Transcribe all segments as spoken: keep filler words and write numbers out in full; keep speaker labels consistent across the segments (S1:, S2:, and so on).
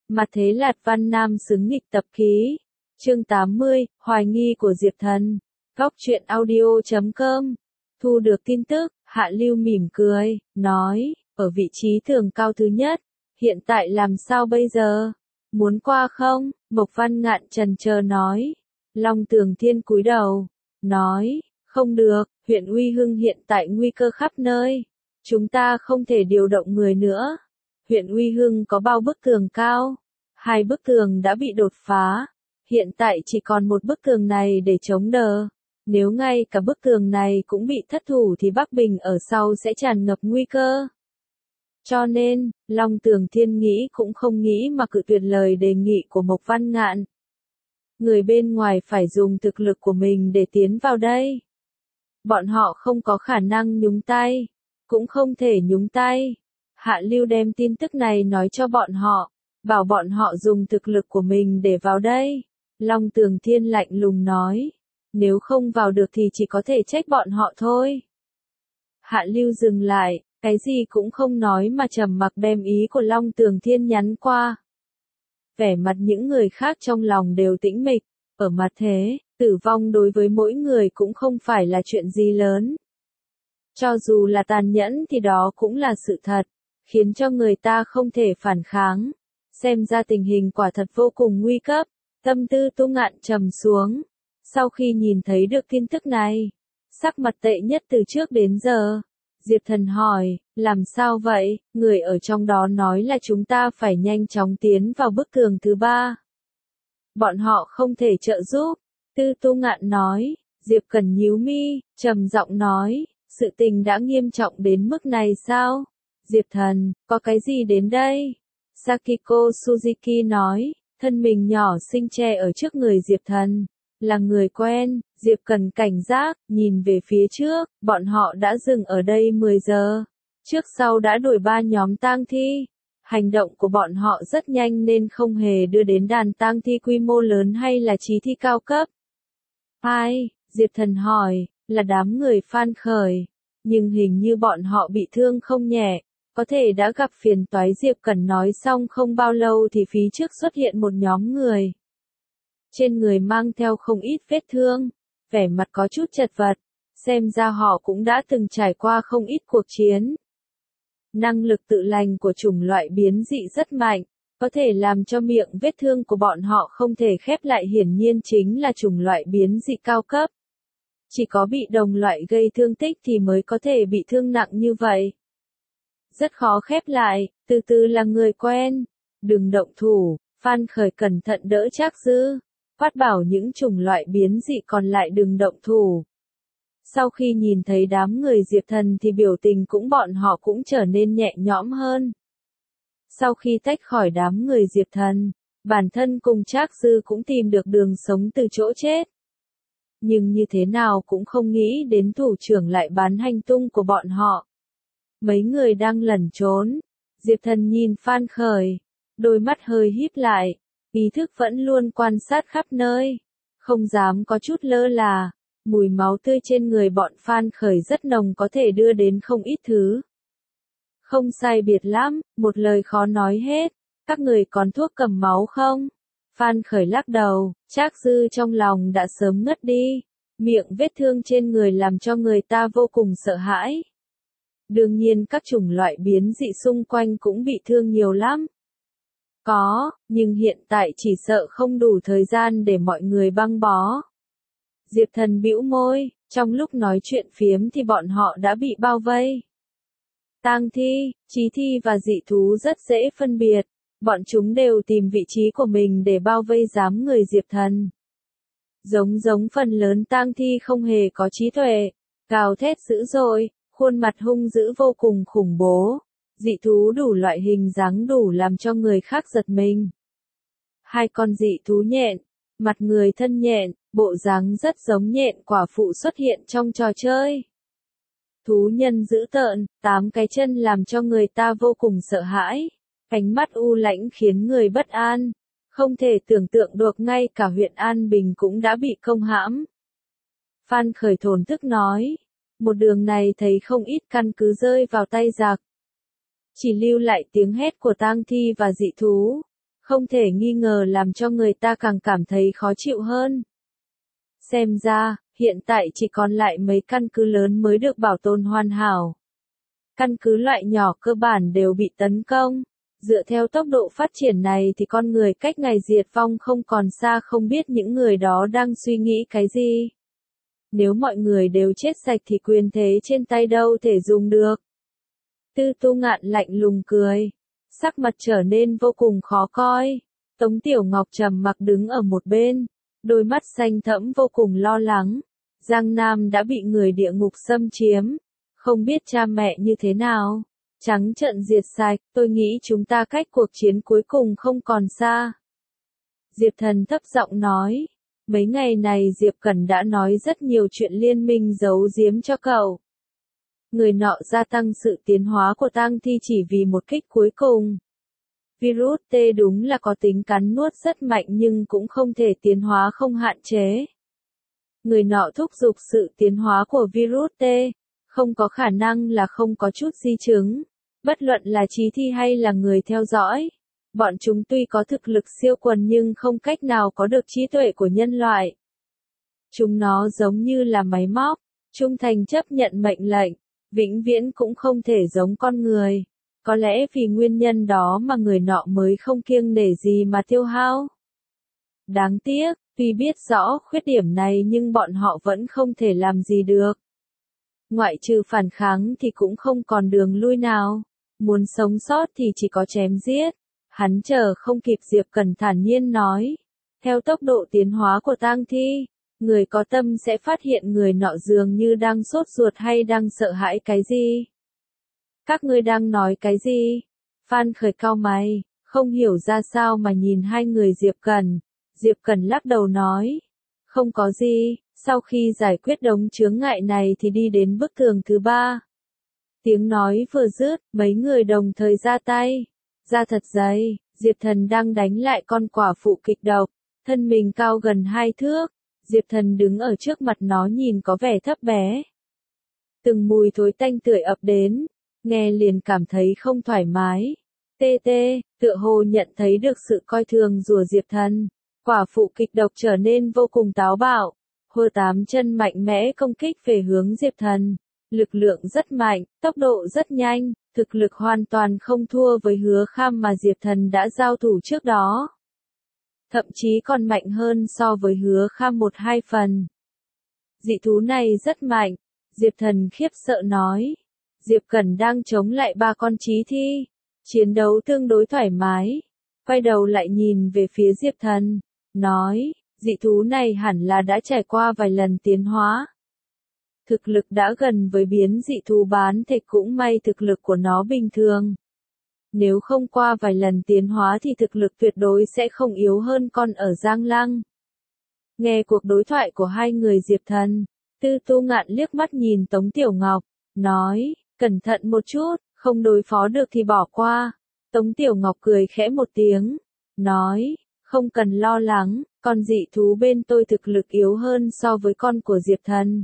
S1: Mặt thế Lạt Văn Nam xứng nghịch tập ký. Chương tám mươi, Hoài nghi của Diệp Thần. Góc truyện audio chấm com. Thu được tin tức, Hạ Lưu mỉm cười, nói, ở vị trí thường cao thứ nhất, hiện tại làm sao bây giờ? Muốn qua không? Mộc Văn Ngạn chần chờ nói. Long Tường Thiên cúi đầu, nói, không được, huyện Uy Hưng hiện tại nguy cơ khắp nơi. Chúng ta không thể điều động người nữa. Huyện Uy Hưng có bao bức tường cao? Hai bức tường đã bị đột phá. Hiện tại chỉ còn một bức tường này để chống đỡ. Nếu ngay cả bức tường này cũng bị thất thủ thì Bắc Bình ở sau sẽ tràn ngập nguy cơ. Cho nên, Long Tường Thiên nghĩ cũng không nghĩ mà cự tuyệt lời đề nghị của Mộc Văn Ngạn. Người bên ngoài phải dùng thực lực của mình để tiến vào đây. Bọn họ không có khả năng nhúng tay, cũng không thể nhúng tay. Hạ Lưu đem tin tức này nói cho bọn họ, bảo bọn họ dùng thực lực của mình để vào đây. Long Tường Thiên lạnh lùng nói, nếu không vào được thì chỉ có thể trách bọn họ thôi. Hạ Lưu dừng lại, cái gì cũng không nói mà trầm mặc đem ý của Long Tường Thiên nhắn qua. Vẻ mặt những người khác trong lòng đều tĩnh mịch, ở mặt thế, tử vong đối với mỗi người cũng không phải là chuyện gì lớn. Cho dù là tàn nhẫn thì đó cũng là sự thật, khiến cho người ta không thể phản kháng. Xem ra tình hình quả thật vô cùng nguy cấp, tâm tư Tu Ngạn trầm xuống. Sau khi nhìn thấy được tin tức này, sắc mặt tệ nhất từ trước đến giờ. Diệp Thần hỏi, làm sao vậy? Người ở trong đó nói là chúng ta phải nhanh chóng tiến vào bức tường thứ ba. Bọn họ không thể trợ giúp. Tư Tu Ngạn nói. Diệp Cẩn nhíu mi, trầm giọng nói, sự tình đã nghiêm trọng đến mức này sao? Diệp Thần, có cái gì đến đây? Sakiko Suzuki nói, thân mình nhỏ xinh che ở trước người Diệp Thần. Là người quen. Diệp Cần cảnh giác, nhìn về phía trước, bọn họ đã dừng ở đây mười giờ. Trước sau đã đuổi ba nhóm tang thi. Hành động của bọn họ rất nhanh nên không hề đưa đến đàn tang thi quy mô lớn hay là chí thi cao cấp. Ai? Diệp Thần hỏi, là đám người Phan Khởi. Nhưng hình như bọn họ bị thương không nhẹ, có thể đã gặp phiền toái. Diệp Cẩn nói xong không bao lâu thì phía trước xuất hiện một nhóm người. Trên người mang theo không ít vết thương, vẻ mặt có chút chật vật, xem ra họ cũng đã từng trải qua không ít cuộc chiến. Năng lực tự lành của chủng loại biến dị rất mạnh, có thể làm cho miệng vết thương của bọn họ không thể khép lại, hiển nhiên chính là chủng loại biến dị cao cấp. Chỉ có bị đồng loại gây thương tích thì mới có thể bị thương nặng như vậy. Rất khó khép lại, từ từ là người quen, đừng động thủ. Phan Khởi cẩn thận đỡ Trác Dư, phát bảo những chủng loại biến dị còn lại đừng động thủ. Sau khi nhìn thấy đám người Diệp Thần thì biểu tình cũng bọn họ cũng trở nên nhẹ nhõm hơn. Sau khi tách khỏi đám người Diệp Thần, bản thân cùng Trác Dư cũng tìm được đường sống từ chỗ chết. Nhưng như thế nào cũng không nghĩ đến thủ trưởng lại bán hành tung của bọn họ. Mấy người đang lẩn trốn. Diệp Thần nhìn Phan Khởi, đôi mắt hơi híp lại, ý thức vẫn luôn quan sát khắp nơi, không dám có chút lơ là. Mùi máu tươi trên người bọn Phan Khởi rất nồng, có thể đưa đến không ít thứ. Không sai biệt lắm, một lời khó nói hết. Các người còn thuốc cầm máu không? Phan Khởi lắc đầu, Trác Dư trong lòng đã sớm ngất đi. Miệng vết thương trên người làm cho người ta vô cùng sợ hãi. Đương nhiên các chủng loại biến dị xung quanh cũng bị thương nhiều lắm. Có, nhưng hiện tại chỉ sợ không đủ thời gian để mọi người băng bó. Diệp Thần bĩu môi, trong lúc nói chuyện phiếm thì bọn họ đã bị bao vây. Tang thi, chí thi và dị thú rất dễ phân biệt, bọn chúng đều tìm vị trí của mình để bao vây đám người Diệp Thần. Giống giống phần lớn tang thi không hề có trí tuệ, gào thét dữ dội, khuôn mặt hung dữ vô cùng khủng bố. Dị thú đủ loại hình dáng đủ làm cho người khác giật mình. Hai con dị thú nhện, mặt người thân nhện, bộ dáng rất giống nhện quả phụ xuất hiện trong trò chơi. Thú nhân dữ tợn, tám cái chân làm cho người ta vô cùng sợ hãi. Ánh mắt u lãnh khiến người bất an. Không thể tưởng tượng được ngay cả huyện An Bình cũng đã bị công hãm. Phan Khởi thổn thức nói. Một đường này thấy không ít căn cứ rơi vào tay giặc. Chỉ lưu lại tiếng hét của tang thi và dị thú. không thể nghi ngờ làm cho người ta càng cảm thấy khó chịu hơn. Xem ra, hiện tại chỉ còn lại mấy căn cứ lớn mới được bảo tồn hoàn hảo. Căn cứ loại nhỏ cơ bản đều bị tấn công. Dựa theo tốc độ phát triển này thì con người cách ngày diệt vong không còn xa, không biết những người đó đang suy nghĩ cái gì. Nếu mọi người đều chết sạch thì quyền thế trên tay đâu thể dùng được. Tư Tu Ngạn lạnh lùng cười. Sắc mặt trở nên vô cùng khó coi. Tống Tiểu Ngọc trầm mặc đứng ở một bên. Đôi mắt xanh thẫm vô cùng lo lắng. Giang Nam đã bị người địa ngục xâm chiếm. Không biết cha mẹ như thế nào. Trắng trợn diệt sạch, tôi nghĩ chúng ta cách cuộc chiến cuối cùng không còn xa. Diệp Thần thấp giọng nói. Mấy ngày này Diệp Cẩn đã nói rất nhiều chuyện liên minh giấu giếm cho cậu. Người nọ gia tăng sự tiến hóa của tang thi chỉ vì một kích cuối cùng. Virus T đúng là có tính cắn nuốt rất mạnh nhưng cũng không thể tiến hóa không hạn chế. Người nọ thúc giục sự tiến hóa của virus T, không có khả năng là không có chút di chứng. Bất luận là trí thi hay là người theo dõi. Bọn chúng tuy có thực lực siêu quần nhưng không cách nào có được trí tuệ của nhân loại. Chúng nó giống như là máy móc, trung thành chấp nhận mệnh lệnh, vĩnh viễn cũng không thể giống con người. Có lẽ vì nguyên nhân đó mà người nọ mới không kiêng nể gì mà tiêu hao. Đáng tiếc, tuy biết rõ khuyết điểm này nhưng bọn họ vẫn không thể làm gì được. Ngoại trừ phản kháng thì cũng không còn đường lui nào. Muốn sống sót thì chỉ có chém giết. Hắn chờ không kịp, Diệp Cẩn thản nhiên nói. Theo tốc độ tiến hóa của tang thi, người có tâm sẽ phát hiện người nọ dường như đang sốt ruột hay đang sợ hãi cái gì. Các ngươi đang nói cái gì? Phan Khởi cau mày, không hiểu ra sao mà nhìn hai người Diệp Cẩn. Diệp Cẩn lắc đầu nói. Không có gì, sau khi giải quyết đống chướng ngại này thì đi đến bức tường thứ ba. Tiếng nói vừa dứt, mấy người đồng thời ra tay. Ra thật dày, Diệp Thần đang đánh lại con quả phụ kịch độc. Thân mình cao gần hai thước. Diệp Thần đứng ở trước mặt nó nhìn có vẻ thấp bé. Từng mùi thối tanh tưởi ập đến. Nghe liền cảm thấy không thoải mái. Tê tê, tựa hồ nhận thấy được sự coi thường rùa Diệp Thần. Quả phụ kịch độc trở nên vô cùng táo bạo. Hơ tám chân mạnh mẽ công kích về hướng Diệp Thần. Lực lượng rất mạnh, tốc độ rất nhanh, thực lực hoàn toàn không thua với Hứa Kham mà Diệp Thần đã giao thủ trước đó. Thậm chí còn mạnh hơn so với Hứa Kham một hai phần. Dị thú này rất mạnh, Diệp Thần khiếp sợ nói. Diệp Cẩn đang chống lại ba con chí thi. Chiến đấu tương đối thoải mái. Quay đầu lại nhìn về phía Diệp Thần. Nói, dị thú này hẳn là đã trải qua vài lần tiến hóa. Thực lực đã gần với biến dị thú bán thịt, cũng may thực lực của nó bình thường. Nếu không qua vài lần tiến hóa thì thực lực tuyệt đối sẽ không yếu hơn con ở Giang Lăng. Nghe cuộc đối thoại của hai người Diệp Thần, Tư Tu Ngạn liếc mắt nhìn Tống Tiểu Ngọc, nói, cẩn thận một chút, không đối phó được thì bỏ qua. Tống Tiểu Ngọc cười khẽ một tiếng, nói, không cần lo lắng, con dị thú bên tôi thực lực yếu hơn so với con của Diệp Thần.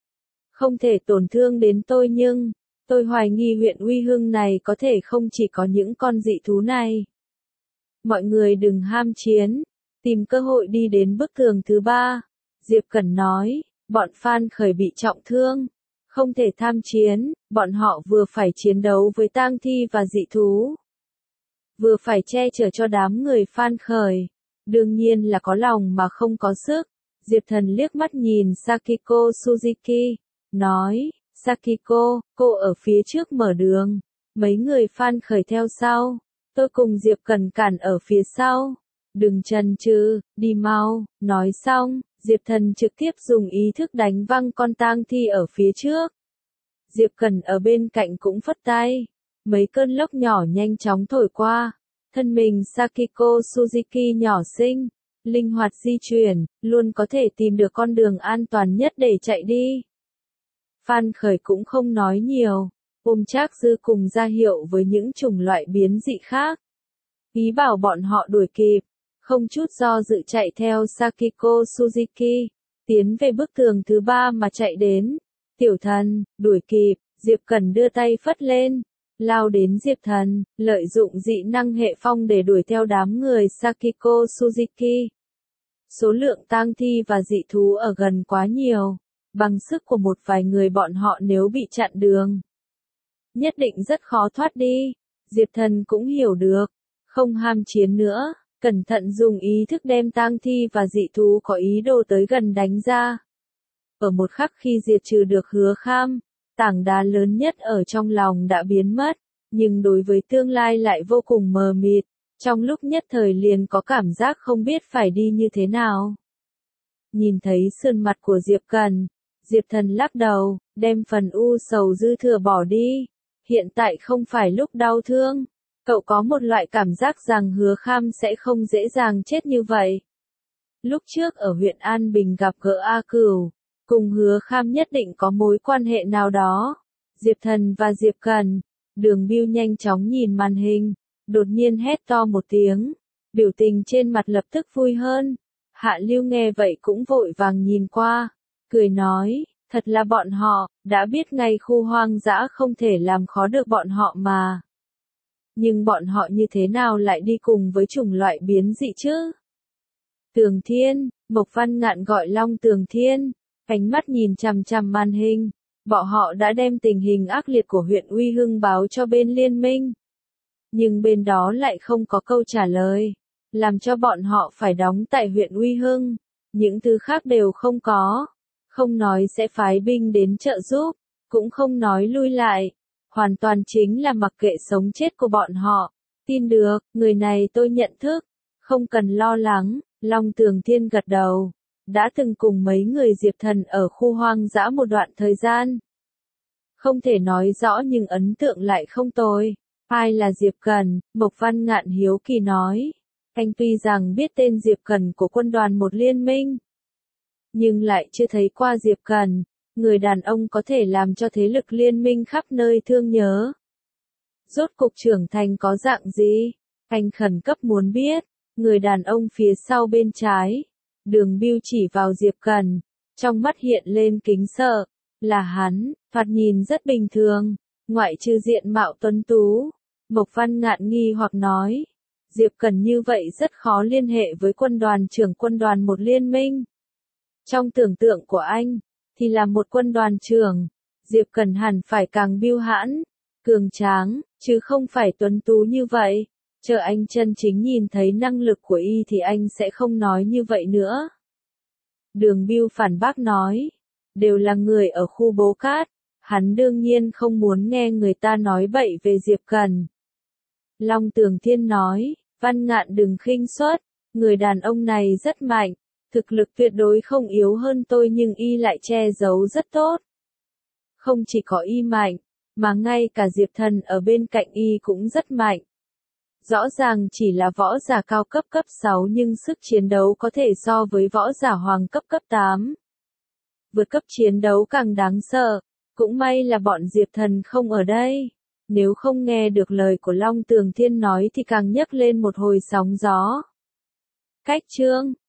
S1: Không thể tổn thương đến tôi nhưng, tôi hoài nghi huyện Uy Hưng này có thể không chỉ có những con dị thú này. Mọi người đừng ham chiến, tìm cơ hội đi đến bức tường thứ ba. Diệp Cẩn nói, bọn Phan Khởi bị trọng thương, không thể tham chiến, bọn họ vừa phải chiến đấu với tang thi và dị thú. Vừa phải che chở cho đám người Phan Khởi, đương nhiên là có lòng mà không có sức. Diệp Thần liếc mắt nhìn Sakiko Suzuki, nói, Sakiko, cô ở phía trước mở đường, mấy người Phan Khởi theo sau, tôi cùng Diệp Cẩn cản ở phía sau, đừng chần chừ, đi mau. Nói xong, Diệp Thần trực tiếp dùng ý thức đánh văng con tang thi ở phía trước. Diệp Cẩn ở bên cạnh cũng phất tay, mấy cơn lốc nhỏ nhanh chóng thổi qua, thân mình Sakiko Suzuki nhỏ xinh, linh hoạt di chuyển, luôn có thể tìm được con đường an toàn nhất để chạy đi. Phan Khởi cũng không nói nhiều, ôm Trác Dư cùng ra hiệu với những chủng loại biến dị khác. Ý bảo bọn họ đuổi kịp, không chút do dự chạy theo Sakiko Suzuki, tiến về bức tường thứ ba mà chạy đến. Tiểu Thần, đuổi kịp, Diệp Cẩn đưa tay phất lên, lao đến Diệp Thần, lợi dụng dị năng hệ phong để đuổi theo đám người Sakiko Suzuki. Số lượng tang thi và dị thú ở gần quá nhiều, bằng sức của một vài người bọn họ nếu bị chặn đường, nhất định rất khó thoát đi. Diệp Thần cũng hiểu được, không ham chiến nữa, cẩn thận dùng ý thức đem tang thi và dị thú có ý đồ tới gần đánh ra. Ở một khắc khi diệt trừ được Hứa Kham, tảng đá lớn nhất ở trong lòng đã biến mất, nhưng đối với tương lai lại vô cùng mờ mịt, trong lúc nhất thời liền có cảm giác không biết phải đi như thế nào. Nhìn thấy sườn mặt của Diệp Cần, Diệp Thần lắc đầu, đem phần u sầu dư thừa bỏ đi. Hiện tại không phải lúc đau thương, cậu có một loại cảm giác rằng Hứa Kham sẽ không dễ dàng chết như vậy. Lúc trước ở huyện An Bình gặp gỡ A Cửu, cùng Hứa Kham nhất định có mối quan hệ nào đó. Diệp Thần và Diệp Cần, Đường Bưu nhanh chóng nhìn màn hình, đột nhiên hét to một tiếng, biểu tình trên mặt lập tức vui hơn. Hạ Lưu nghe vậy cũng vội vàng nhìn qua, cười nói, thật là bọn họ, đã biết ngay khu hoang dã không thể làm khó được bọn họ mà. Nhưng bọn họ như thế nào lại đi cùng với chủng loại biến dị chứ? Tường Thiên, Mộc Văn Ngạn gọi Long Tường Thiên, ánh mắt nhìn chằm chằm màn hình, bọn họ đã đem tình hình ác liệt của huyện Uy Hưng báo cho bên liên minh. Nhưng bên đó lại không có câu trả lời, làm cho bọn họ phải đóng tại huyện Uy Hưng, những thứ khác đều không có. Không nói sẽ phái binh đến trợ giúp, cũng không nói lui lại, hoàn toàn chính là mặc kệ sống chết của bọn họ. Tin được, người này tôi nhận thức, không cần lo lắng. Long Tường Thiên gật đầu, đã từng cùng mấy người Diệp Thần ở khu hoang dã một đoạn thời gian. Không thể nói rõ nhưng ấn tượng lại không tồi. Ai là Diệp Cần? Mộc Văn Ngạn hiếu kỳ nói. Anh tuy rằng biết tên Diệp Cần của quân đoàn một liên minh, nhưng lại chưa thấy qua Diệp Cần, người đàn ông có thể làm cho thế lực liên minh khắp nơi thương nhớ. Rốt cục trưởng thành có dạng gì? Anh khẩn cấp muốn biết. Người đàn ông phía sau bên trái, Đường Bưu chỉ vào Diệp Cần, trong mắt hiện lên kính sợ, là hắn, thoạt nhìn rất bình thường, ngoại trừ diện mạo tuấn tú. Mộc Văn Ngạn nghi hoặc nói, Diệp Cần như vậy rất khó liên hệ với quân đoàn trưởng quân đoàn một liên minh. Trong tưởng tượng của anh, thì là một quân đoàn trưởng, Diệp Cần hẳn phải càng biêu hãn, cường tráng, chứ không phải tuấn tú như vậy. Chờ anh chân chính nhìn thấy năng lực của y thì anh sẽ không nói như vậy nữa. Đường Bưu phản bác nói, đều là người ở khu Bố Cát, hắn đương nhiên không muốn nghe người ta nói bậy về Diệp Cần. Long Tường Thiên nói, Văn Ngạn đừng khinh suất, người đàn ông này rất mạnh, thực lực tuyệt đối không yếu hơn tôi nhưng y lại che giấu rất tốt. Không chỉ có y mạnh, mà ngay cả Diệp Thần ở bên cạnh y cũng rất mạnh. Rõ ràng chỉ là võ giả cao cấp cấp sáu nhưng sức chiến đấu có thể so với võ giả hoàng cấp cấp tám. Vượt cấp chiến đấu càng đáng sợ, cũng may là bọn Diệp Thần không ở đây. Nếu không nghe được lời của Long Tường Thiên nói thì càng nhấc lên một hồi sóng gió. Cách chương